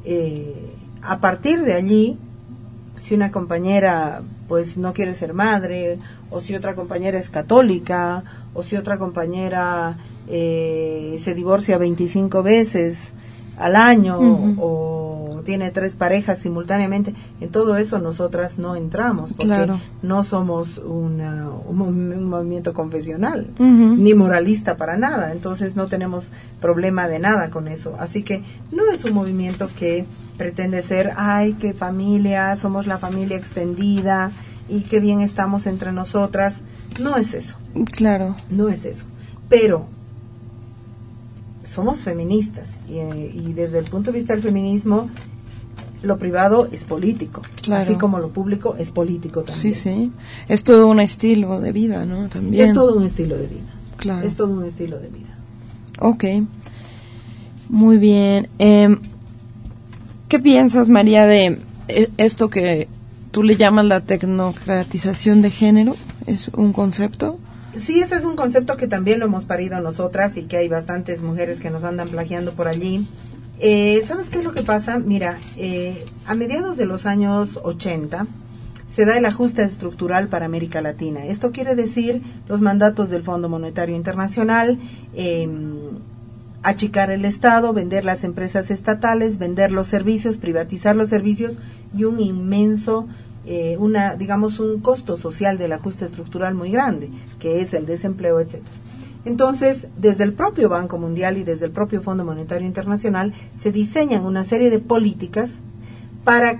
a partir de allí, si una compañera pues no quiere ser madre, o si otra compañera es católica, o si otra compañera se divorcia 25 veces al año, o tiene 3 parejas simultáneamente, en todo eso nosotras no entramos, porque no somos un movimiento confesional, ni moralista para nada, entonces no tenemos problema de nada con eso, así que no es un movimiento que pretende ser, ay, qué familia, somos la familia extendida, y qué bien estamos entre nosotras. No es eso. Claro. No es eso. Pero somos feministas y desde el punto de vista del feminismo, lo privado es político, así como lo público es político también. Sí, sí. Es todo un estilo de vida, ¿no? También. Es todo un estilo de vida. Claro. Es todo un estilo de vida. Ok. Muy bien. ¿Qué piensas, María, de esto que tú le llamas la tecnocratización de género? ¿Es un concepto? Sí, ese es un concepto que también lo hemos parido nosotras y que hay bastantes mujeres que nos andan plagiando por allí. ¿Sabes qué es lo que pasa? Mira, a mediados de los años 80 se da el ajuste estructural para América Latina. Esto quiere decir los mandatos del Fondo Monetario Internacional, achicar el Estado, vender las empresas estatales, vender los servicios, privatizar los servicios y un inmenso, un costo social del ajuste estructural muy grande, que es el desempleo, etcétera. Entonces, desde el propio Banco Mundial y desde el propio Fondo Monetario Internacional se diseñan una serie de políticas para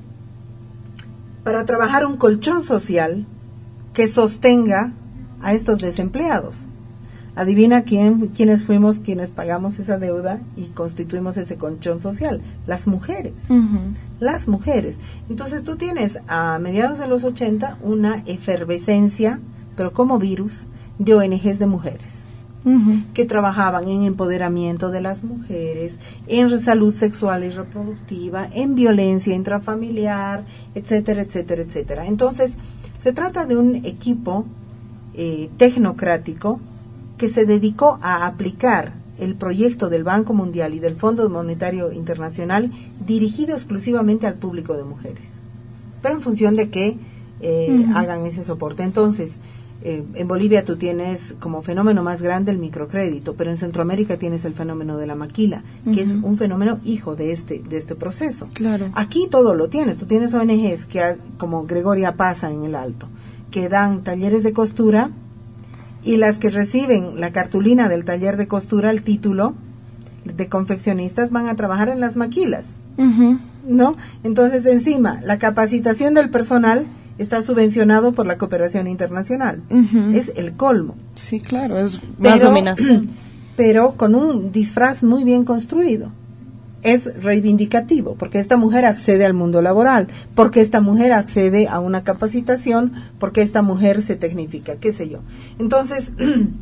trabajar un colchón social que sostenga a estos desempleados. Adivina quiénes fuimos quienes pagamos esa deuda y constituimos ese colchón social, las mujeres. Las mujeres. Entonces tú tienes a mediados de los 80 una efervescencia, pero como virus, de ONGs de mujeres que trabajaban en empoderamiento de las mujeres, en salud sexual y reproductiva, en violencia intrafamiliar, etcétera, etcétera, etcétera. Entonces se trata de un equipo tecnocrático que se dedicó a aplicar el proyecto del Banco Mundial y del Fondo Monetario Internacional dirigido exclusivamente al público de mujeres, pero en función de que hagan ese soporte. Entonces, en Bolivia tú tienes como fenómeno más grande el microcrédito, pero en Centroamérica tienes el fenómeno de la maquila, que es un fenómeno hijo de este proceso. Claro. Aquí todo lo tienes, tú tienes ONGs que, como Gregoria Pasa en el Alto, que dan talleres de costura, y las que reciben la cartulina del taller de costura, el título de confeccionistas, van a trabajar en las maquilas, ¿no? Entonces, encima, la capacitación del personal está subvencionado por la cooperación internacional. Es el colmo. Sí, claro, es más dominación. Pero con un disfraz muy bien construido. Es reivindicativo, porque esta mujer accede al mundo laboral, porque esta mujer accede a una capacitación, porque esta mujer se tecnifica, qué sé yo. Entonces,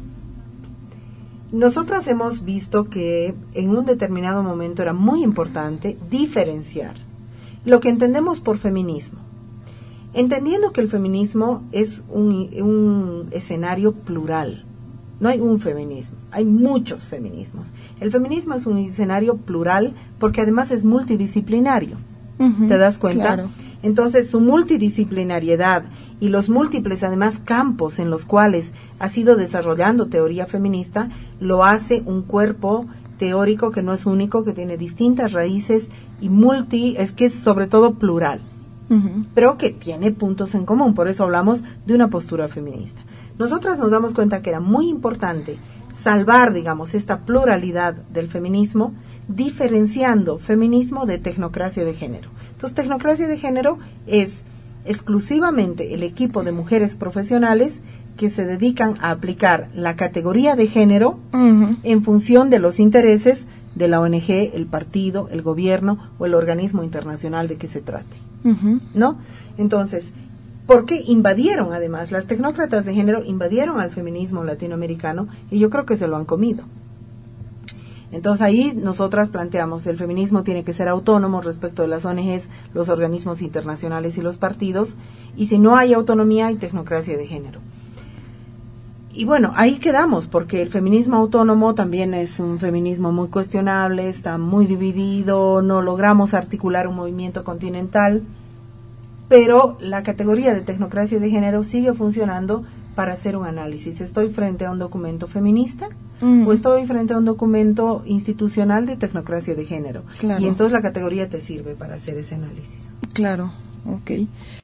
nosotras hemos visto que en un determinado momento era muy importante diferenciar lo que entendemos por feminismo, entendiendo que el feminismo es un escenario plural. No hay un feminismo, hay muchos feminismos. El feminismo es un escenario plural porque además es multidisciplinario. ¿Te das cuenta? Claro. Entonces, su multidisciplinariedad y los múltiples, además, campos en los cuales ha sido desarrollando teoría feminista, lo hace un cuerpo teórico que no es único, que tiene distintas raíces y es que es sobre todo plural. Pero que tiene puntos en común, por eso hablamos de una postura feminista. Nosotras nos damos cuenta que era muy importante salvar, digamos, esta pluralidad del feminismo, diferenciando feminismo de tecnocracia de género. Entonces, tecnocracia de género es exclusivamente el equipo de mujeres profesionales que se dedican a aplicar la categoría de género en función de los intereses de la ONG, el partido, el gobierno o el organismo internacional de que se trate. ¿No? Entonces, porque invadieron, además, las tecnócratas de género invadieron al feminismo latinoamericano y yo creo que se lo han comido. Entonces ahí nosotras planteamos, el feminismo tiene que ser autónomo respecto de las ONGs, los organismos internacionales y los partidos, y si no hay autonomía hay tecnocracia de género. Y bueno, ahí quedamos, porque el feminismo autónomo también es un feminismo muy cuestionable, está muy dividido, no logramos articular un movimiento continental, pero la categoría de tecnocracia de género sigue funcionando para hacer un análisis. ¿Estoy frente a un documento feminista o estoy frente a un documento institucional de tecnocracia de género? Claro. Y entonces la categoría te sirve para hacer ese análisis. Claro, ok.